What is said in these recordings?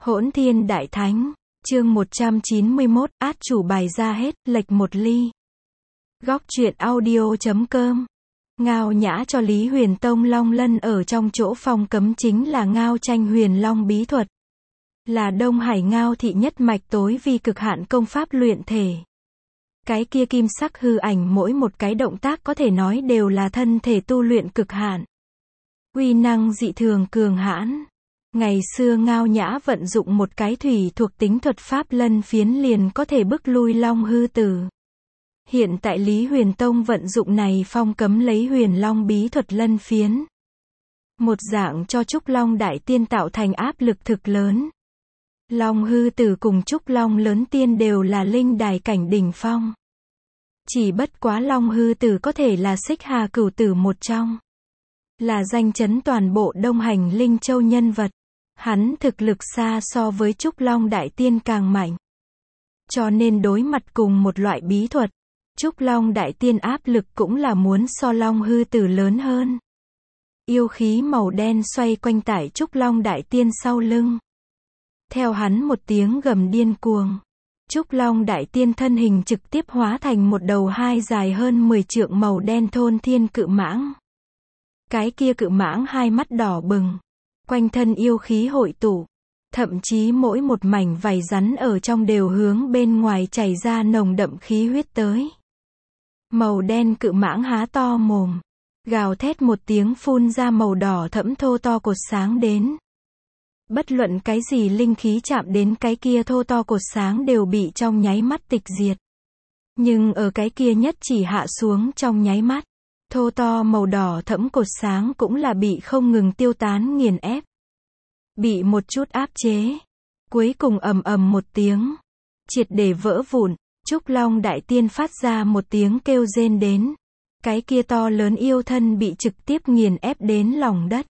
Hỗn Thiên Đại Thánh, chương 191, át chủ bài ra hết, lệch một ly. Góc truyện audio.com. Ngao Nhã cho Lý Huyền Tông Long Lân ở trong chỗ phong cấm chính là Ngao Tranh Huyền Long bí thuật. Là Đông Hải Ngao thị nhất mạch tối vi cực hạn công pháp luyện thể. Cái kia kim sắc hư ảnh mỗi một cái động tác có thể nói đều là thân thể tu luyện cực hạn. Uy năng dị thường cường hãn. Ngày xưa Ngao Nhã vận dụng một cái thủy thuộc tính thuật pháp lân phiến liền có thể bức lui Long hư tử. Hiện tại Lý Huyền Tông vận dụng này phong cấm lấy Huyền Long bí thuật lân phiến. Một dạng cho Trúc Long Đại Tiên tạo thành áp lực thực lớn. Long hư tử cùng Trúc Long lớn tiên đều là linh đài cảnh đỉnh phong. Chỉ bất quá Long hư tử có thể là Xích Hà Cửu tử một trong. Là danh chấn toàn bộ Đông Hành Linh Châu nhân vật. Hắn thực lực xa so với Trúc Long Đại Tiên càng mạnh. Cho nên đối mặt cùng một loại bí thuật, Trúc Long Đại Tiên áp lực cũng là muốn so Long hư tử lớn hơn. Yêu khí màu đen xoay quanh tại Trúc Long Đại Tiên sau lưng. Theo hắn một tiếng gầm điên cuồng, Trúc Long Đại Tiên thân hình trực tiếp hóa thành một đầu hai dài hơn 10 trượng màu đen thôn thiên cự mãng. Cái kia cự mãng hai mắt đỏ bừng, quanh thân yêu khí hội tụ, thậm chí mỗi một mảnh vảy rắn ở trong đều hướng bên ngoài chảy ra nồng đậm khí huyết tới. Màu đen cự mãng há to mồm, gào thét một tiếng phun ra màu đỏ thẫm thô to cột sáng đến. Bất luận cái gì linh khí chạm đến cái kia thô to cột sáng đều bị trong nháy mắt tịch diệt. Nhưng ở cái kia nhất chỉ hạ xuống trong nháy mắt, thô to màu đỏ thẫm cột sáng cũng là bị không ngừng tiêu tán nghiền ép. Bị một chút áp chế. Cuối cùng ầm ầm một tiếng, triệt để vỡ vụn. Trúc Long Đại Tiên phát ra một tiếng kêu rên đến. Cái kia to lớn yêu thân bị trực tiếp nghiền ép đến lòng đất.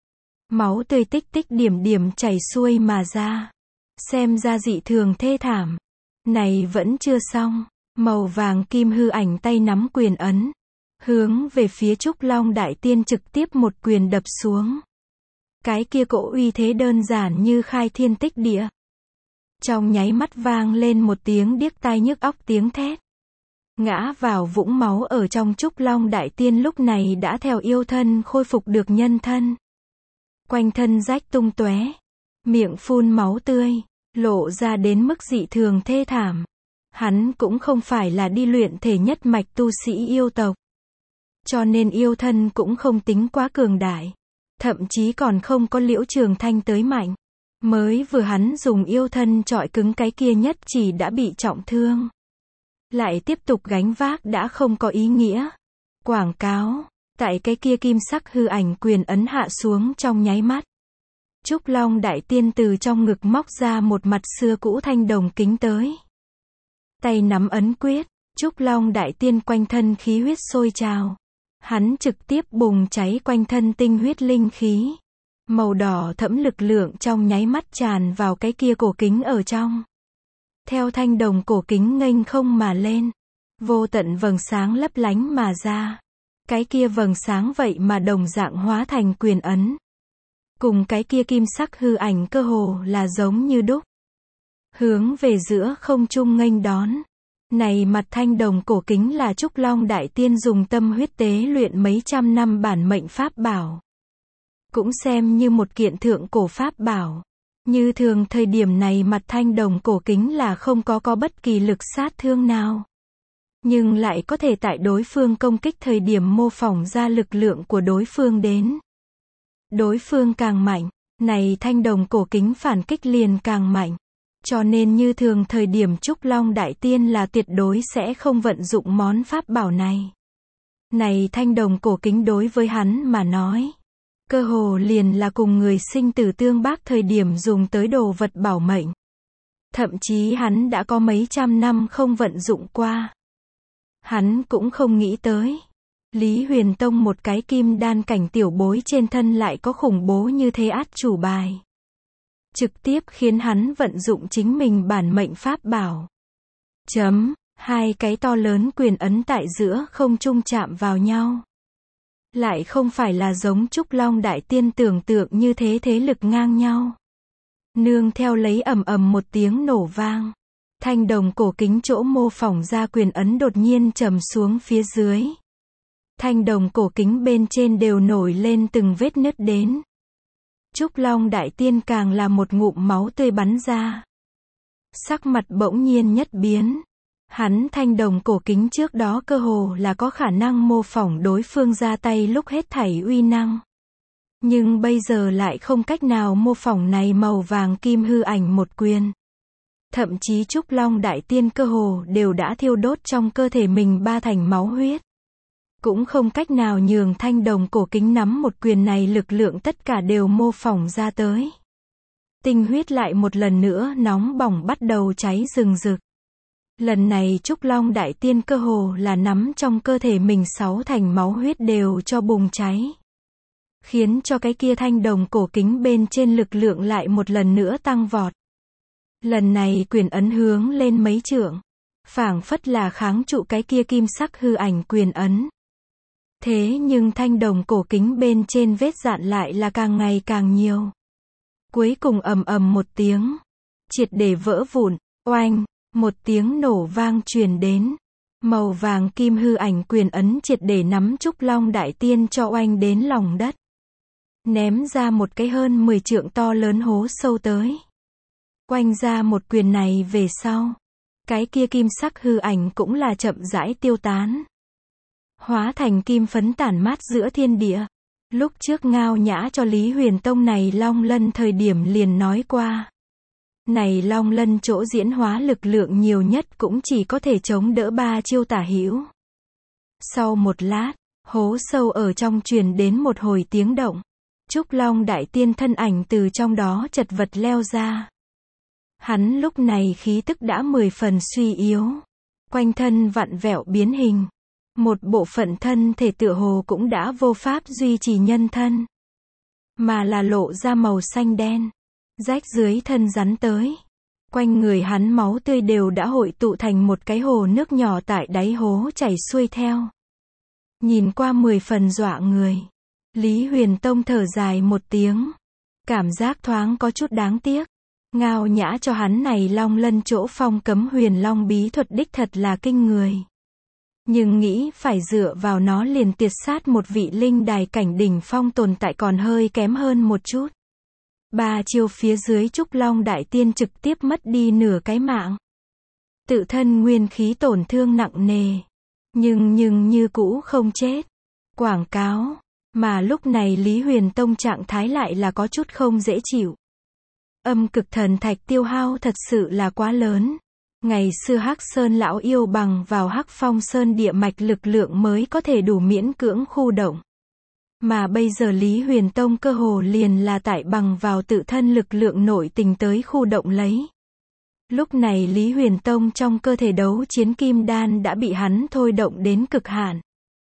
Máu tươi tích tích điểm điểm chảy xuôi mà ra. Xem ra dị thường thê thảm. Này vẫn chưa xong. Màu vàng kim hư ảnh tay nắm quyền ấn. Hướng về phía Trúc Long Đại Tiên trực tiếp một quyền đập xuống. Cái kia cỗ uy thế đơn giản như khai thiên tích địa. Trong nháy mắt vang lên một tiếng điếc tai nhức óc tiếng thét. Ngã vào vũng máu ở trong Trúc Long Đại Tiên lúc này đã theo yêu thân khôi phục được nhân thân. Quanh thân rách tung tóe, miệng phun máu tươi, lộ ra đến mức dị thường thê thảm. Hắn cũng không phải là đi luyện thể nhất mạch tu sĩ yêu tộc. Cho nên yêu thân cũng không tính quá cường đại. Thậm chí còn không có Liễu Trường Thanh tới mạnh. Mới vừa hắn dùng yêu thân chọi cứng cái kia nhất chỉ đã bị trọng thương. Lại tiếp tục gánh vác đã không có ý nghĩa. Quảng cáo, tại cái kia kim sắc hư ảnh quyền ấn hạ xuống trong nháy mắt. Trúc Long Đại Tiên từ trong ngực móc ra một mặt xưa cũ thanh đồng kính tới. Tay nắm ấn quyết, Trúc Long Đại Tiên quanh thân khí huyết sôi trào. Hắn trực tiếp bùng cháy quanh thân tinh huyết linh khí. Màu đỏ thẫm lực lượng trong nháy mắt tràn vào cái kia cổ kính ở trong. Theo thanh đồng cổ kính nghênh không mà lên. Vô tận vầng sáng lấp lánh mà ra. Cái kia vầng sáng vậy mà đồng dạng hóa thành quyền ấn. Cùng cái kia kim sắc hư ảnh cơ hồ là giống như đúc. Hướng về giữa không trung nghênh đón. Này mặt thanh đồng cổ kính là Trúc Long Đại Tiên dùng tâm huyết tế luyện mấy trăm năm bản mệnh pháp bảo. Cũng xem như một kiện thượng cổ pháp bảo. Như thường thời điểm này mặt thanh đồng cổ kính là không có bất kỳ lực sát thương nào. Nhưng lại có thể tại đối phương công kích thời điểm mô phỏng ra lực lượng của đối phương đến. Đối phương càng mạnh, này thanh đồng cổ kính phản kích liền càng mạnh. Cho nên như thường thời điểm Trúc Long Đại Tiên là tuyệt đối sẽ không vận dụng món pháp bảo này. Này thanh đồng cổ kính đối với hắn mà nói. Cơ hồ liền là cùng người sinh tử tương bác thời điểm dùng tới đồ vật bảo mệnh. Thậm chí hắn đã có mấy trăm năm không vận dụng qua. Hắn cũng không nghĩ tới. Lý Huyền Tông một cái kim đan cảnh tiểu bối trên thân lại có khủng bố như thế át chủ bài. Trực tiếp khiến hắn vận dụng chính mình bản mệnh pháp bảo. Hai cái to lớn quyền ấn tại giữa không trung chạm vào nhau. Lại không phải là giống Trúc Long Đại Tiên tưởng tượng như thế thế lực ngang nhau. Nương theo lấy ầm ầm một tiếng nổ vang. Thanh đồng cổ kính chỗ mô phỏng ra quyền ấn đột nhiên trầm xuống phía dưới. Thanh đồng cổ kính bên trên đều nổi lên từng vết nứt đến. Trúc Long Đại Tiên càng là một ngụm máu tươi bắn ra. Sắc mặt bỗng nhiên nhất biến. Hắn thanh đồng cổ kính trước đó cơ hồ là có khả năng mô phỏng đối phương ra tay lúc hết thảy uy năng. Nhưng bây giờ lại không cách nào mô phỏng này màu vàng kim hư ảnh một quyền. Thậm chí Trúc Long Đại Tiên cơ hồ đều đã thiêu đốt trong cơ thể mình ba thành máu huyết. Cũng không cách nào nhường thanh đồng cổ kính nắm một quyền này lực lượng tất cả đều mô phỏng ra tới. Tinh huyết lại một lần nữa nóng bỏng bắt đầu cháy rừng rực. Lần này Trúc Long Đại Tiên cơ hồ là nắm trong cơ thể mình 6 thành máu huyết đều cho bùng cháy. Khiến cho cái kia thanh đồng cổ kính bên trên lực lượng lại một lần nữa tăng vọt. Lần này quyền ấn hướng lên mấy trượng. Phảng phất là kháng trụ cái kia kim sắc hư ảnh quyền ấn. Thế nhưng thanh đồng cổ kính bên trên vết dạn lại là càng ngày càng nhiều. Cuối cùng ầm ầm một tiếng. Triệt để vỡ vụn, oanh, một tiếng nổ vang truyền đến. Màu vàng kim hư ảnh quyền ấn triệt để nắm Trúc Long Đại Tiên cho oanh đến lòng đất. Ném ra một cái hơn 10 trượng to lớn hố sâu tới. Quanh ra một quyền này về sau. Cái kia kim sắc hư ảnh cũng là chậm rãi tiêu tán. Hóa thành kim phấn tản mát giữa thiên địa. Lúc trước Ngao Nhã cho Lý Huyền Tông này Long Lân thời điểm liền nói qua. Này Long Lân chỗ diễn hóa lực lượng nhiều nhất cũng chỉ có thể chống đỡ 3 chiêu tả hữu. Sau một lát, hố sâu ở trong truyền đến một hồi tiếng động. Trúc Long Đại Tiên thân ảnh từ trong đó chật vật leo ra. Hắn lúc này khí tức đã 10 phần suy yếu. Quanh thân vặn vẹo biến hình. Một bộ phận thân thể tựa hồ cũng đã vô pháp duy trì nhân thân. Mà là lộ ra màu xanh đen. Rách dưới thân rắn tới. Quanh người hắn máu tươi đều đã hội tụ thành một cái hồ nước nhỏ tại đáy hố chảy xuôi theo. Nhìn qua 10 phần dọa người. Lý Huyền Tông thở dài một tiếng. Cảm giác thoáng có chút đáng tiếc. Ngao Nhã cho hắn này Long Lân chỗ phong cấm huyền long bí thuật đích thật là kinh người. Nhưng nghĩ phải dựa vào nó liền tiệt sát một vị linh đài cảnh đỉnh phong tồn tại còn hơi kém hơn một chút. 3 chiêu phía dưới Trúc Long Đại Tiên trực tiếp mất đi nửa cái mạng. Tự thân nguyên khí tổn thương nặng nề. Nhưng như cũ không chết. Quảng cáo. Mà lúc này Lý Huyền Tông trạng thái lại là có chút không dễ chịu. Âm cực thần thạch tiêu hao thật sự là quá lớn. Ngày xưa Hắc Sơn lão yêu bằng vào Hắc Phong Sơn địa mạch lực lượng mới có thể đủ miễn cưỡng khu động. Mà bây giờ Lý Huyền Tông cơ hồ liền là tại bằng vào tự thân lực lượng nội tình tới khu động lấy. Lúc này Lý Huyền Tông trong cơ thể đấu chiến kim đan đã bị hắn thôi động đến cực hạn.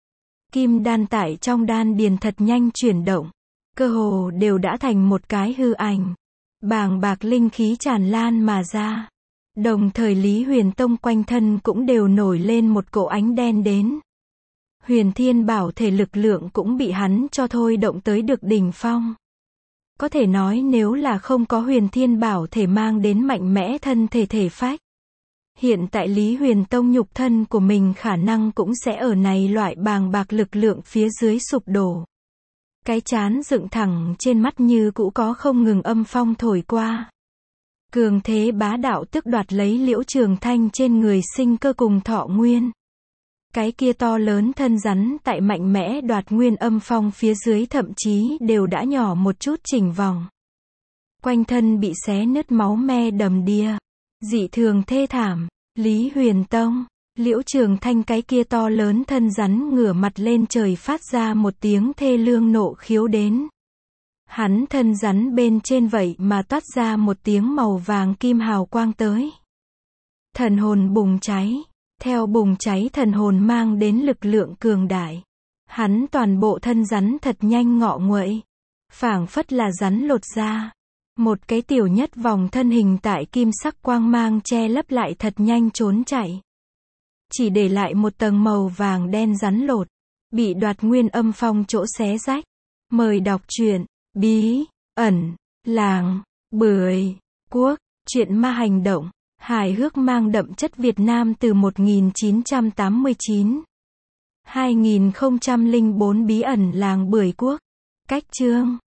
Kim đan tại trong đan điền thật nhanh chuyển động. Cơ hồ đều đã thành một cái hư ảnh. Bàng bạc linh khí tràn lan mà ra. Đồng thời Lý Huyền Tông quanh thân cũng đều nổi lên một cỗ ánh đen đến. Huyền Thiên Bảo thể lực lượng cũng bị hắn cho thôi động tới được đỉnh phong. Có thể nói nếu là không có Huyền Thiên Bảo thể mang đến mạnh mẽ thân thể thể phách. Hiện tại Lý Huyền Tông nhục thân của mình khả năng cũng sẽ ở này loại bàng bạc lực lượng phía dưới sụp đổ. Cái trán dựng thẳng trên mắt như cũ có không ngừng âm phong thổi qua. Cường thế bá đạo tức đoạt lấy Liễu Trường Thanh trên người sinh cơ cùng thọ nguyên. Cái kia to lớn thân rắn tại mạnh mẽ đoạt nguyên âm phong phía dưới thậm chí đều đã nhỏ một chút chỉnh vòng. Quanh thân bị xé nứt máu me đầm đìa. Dị thường thê thảm. Lý Huyền Tông, Liễu Trường Thanh cái kia to lớn thân rắn ngửa mặt lên trời phát ra một tiếng thê lương nộ khiếu đến. Hắn thân rắn bên trên vậy mà toát ra một tiếng màu vàng kim hào quang tới. Thần hồn bùng cháy. Theo bùng cháy thần hồn mang đến lực lượng cường đại. Hắn toàn bộ thân rắn thật nhanh ngọ nguậy. Phảng phất là rắn lột ra. Một cái tiểu nhất vòng thân hình tại kim sắc quang mang che lấp lại thật nhanh trốn chạy. Chỉ để lại một tầng màu vàng đen rắn lột. Bị đoạt nguyên âm phong chỗ xé rách. Mời đọc truyện Bí ẩn Làng Bưởi. Quốc, truyện ma hành động, hài hước mang đậm chất Việt Nam từ 1989. 2004 Bí ẩn làng Bưởi Quốc. Cách chương